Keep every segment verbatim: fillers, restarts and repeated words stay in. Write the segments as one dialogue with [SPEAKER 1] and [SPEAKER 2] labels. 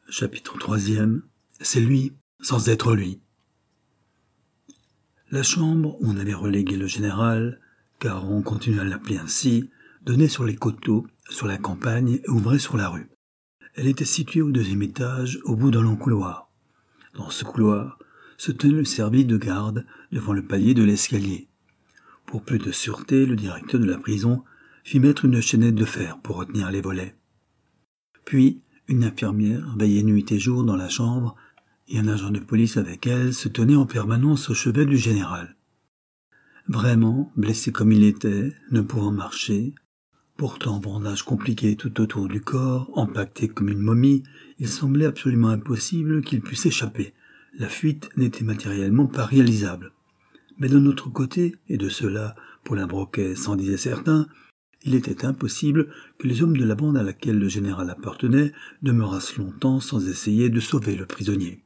[SPEAKER 1] Chapitre troisième. C'est lui, sans être lui. La chambre où on avait relégué le général, car on continue à l'appeler ainsi, donnait sur les coteaux, sur la campagne et ouvrait sur la rue. Elle était située au deuxième étage, au bout d'un long couloir. Dans ce couloir se tenait le service de garde devant le palier de l'escalier. Pour plus de sûreté, le directeur de la prison fit mettre une chaînette de fer pour retenir les volets. Puis, une infirmière veillait nuit et jour dans la chambre, et un agent de police avec elle se tenait en permanence au chevet du général. Vraiment, blessé comme il était, ne pouvant marcher, portant bandage compliqué tout autour du corps, empaqueté comme une momie, il semblait absolument impossible qu'il puisse échapper. La fuite n'était matériellement pas réalisable. Mais d'un autre côté, et de cela, Paulin Broquet s'en disait certain, il était impossible que les hommes de la bande à laquelle le général appartenait demeurassent longtemps sans essayer de sauver le prisonnier.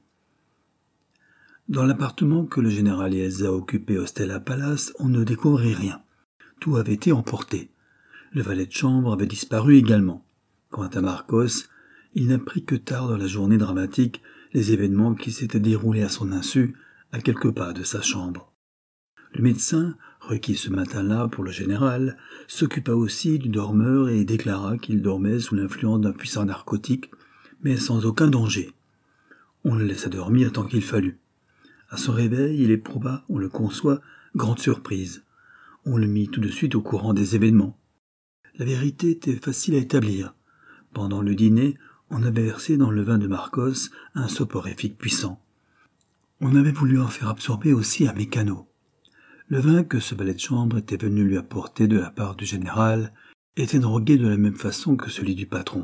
[SPEAKER 1] Dans l'appartement que le général et Elsa occupaient au Stella Palace, on ne découvrit rien. Tout avait été emporté. Le valet de chambre avait disparu également. Quant à Marcos, il n'apprit que tard dans la journée dramatique les événements qui s'étaient déroulés à son insu à quelques pas de sa chambre. Le médecin, requis ce matin-là pour le général, s'occupa aussi du dormeur et déclara qu'il dormait sous l'influence d'un puissant narcotique, mais sans aucun danger. On le laissa dormir tant qu'il fallut. À son réveil, il éprouva, on le conçoit, grande surprise. On le mit tout de suite au courant des événements. La vérité était facile à établir. Pendant le dîner, on avait versé dans le vin de Marcos un soporifique puissant. On avait voulu en faire absorber aussi à Mécano. Le vin que ce valet de chambre était venu lui apporter de la part du général était drogué de la même façon que celui du patron.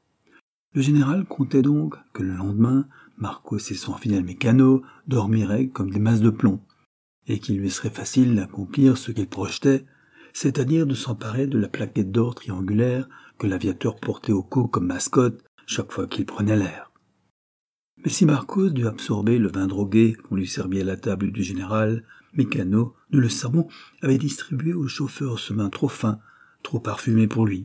[SPEAKER 1] Le général comptait donc que le lendemain, Marcos et son fidèle Mécano dormiraient comme des masses de plomb, et qu'il lui serait facile d'accomplir ce qu'il projetait, c'est-à-dire de s'emparer de la plaquette d'or triangulaire que l'aviateur portait au cou comme mascotte chaque fois qu'il prenait l'air. Mais si Marcos dut absorber le vin drogué qu'on lui servit à la table du général, Mécano, nous le savons, avait distribué aux chauffeurs ce vin trop fin, trop parfumé pour lui.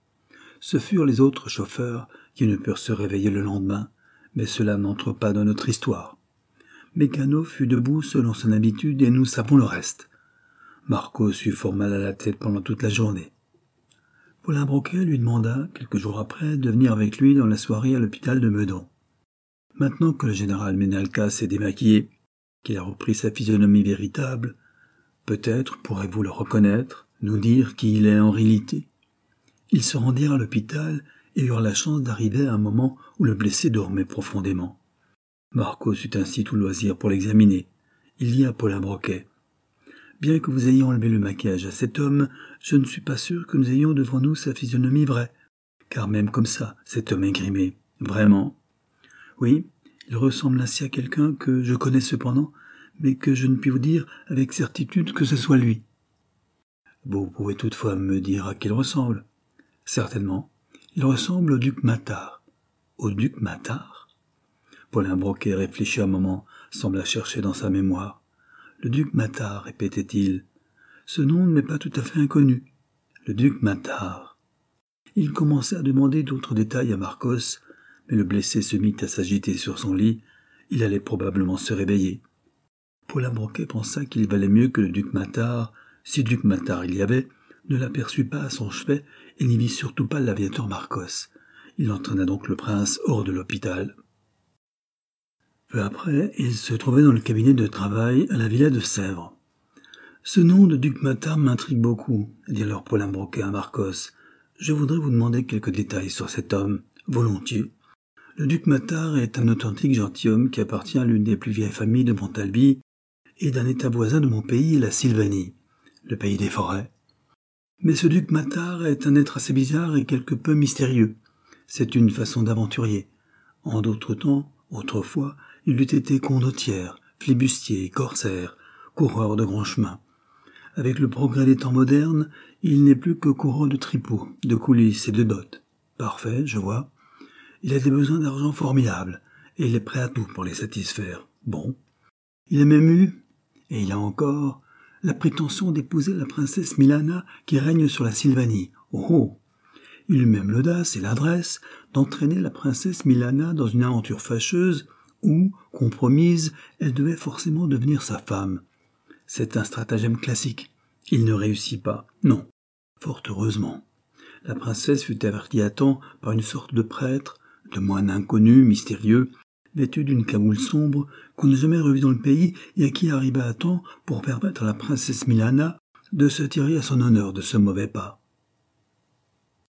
[SPEAKER 1] Ce furent les autres chauffeurs qui ne purent se réveiller le lendemain, mais cela n'entre pas dans notre histoire. Mécano fut debout selon son habitude et nous savons le reste. Marcos eut fort mal à la tête pendant toute la journée. Paulin Broquet lui demanda, quelques jours après, de venir avec lui dans la soirée à l'hôpital de Meudon. Maintenant que le général Menalcas s'est démaquillé, qu'il a repris sa physionomie véritable, peut-être pourrez-vous le reconnaître, nous dire qui il est en réalité. Ils se rendirent à l'hôpital et eurent la chance d'arriver à un moment où le blessé dormait profondément. Marcos eut ainsi tout loisir pour l'examiner. Il dit à Paulin Broquet: « Bien que vous ayez enlevé le maquillage à cet homme, je ne suis pas sûr que nous ayons devant nous sa physionomie vraie, car même comme ça, cet homme est grimé. Vraiment. Oui, il ressemble ainsi à quelqu'un que je connais cependant, mais que je ne puis vous dire avec certitude que ce soit lui. Vous pouvez toutefois me dire à qui il ressemble. Certainement, il ressemble au duc Matard. Au duc Matard ? Paulin Broquet réfléchit un moment, sembla chercher dans sa mémoire. Le duc Matard, répétait-il. Ce nom ne m'est pas tout à fait inconnu. Le duc Matard. Il commença à demander d'autres détails à Marcos, mais le blessé se mit à s'agiter sur son lit. Il allait probablement se réveiller. Paulin Broquet pensa qu'il valait mieux que le duc Matard, si duc Matard il y avait, ne l'aperçut pas à son chevet et n'y vit surtout pas l'aviateur Marcos. Il entraîna donc le prince hors de l'hôpital. Peu après, il se trouvait dans le cabinet de travail à la villa de Sèvres. « Ce nom de duc Matard m'intrigue beaucoup, » dit alors Paulin Broquet à Marcos. « Je voudrais vous demander quelques détails sur cet homme, volontiers. Le duc Matard est un authentique gentilhomme qui appartient à l'une des plus vieilles familles de Montalbie et d'un état voisin de mon pays, la Sylvanie, le pays des forêts. Mais ce duc Matard est un être assez bizarre et quelque peu mystérieux. C'est une façon d'aventurier. En d'autres temps, autrefois, il eût été condottière, flibustier, corsaire, coureur de grands chemins. Avec le progrès des temps modernes, il n'est plus que coureur de tripots, de coulisses et de dots. Parfait, je vois. Il a des besoins d'argent formidables, et il est prêt à tout pour les satisfaire. Bon. Il a même eu, et il a encore, la prétention d'épouser la princesse Milana qui règne sur la Sylvanie. Oh oh. Il eut même l'audace et l'adresse d'entraîner la princesse Milana dans une aventure fâcheuse où, compromise, elle devait forcément devenir sa femme. C'est un stratagème classique. Il ne réussit pas. Non. Fort heureusement. La princesse fut avertie à temps par une sorte de prêtre, de moine inconnu, mystérieux, vêtu d'une cagoule sombre, qu'on n'a jamais revu dans le pays et à qui arriva à temps pour permettre à la princesse Milana de se tirer à son honneur de ce mauvais pas.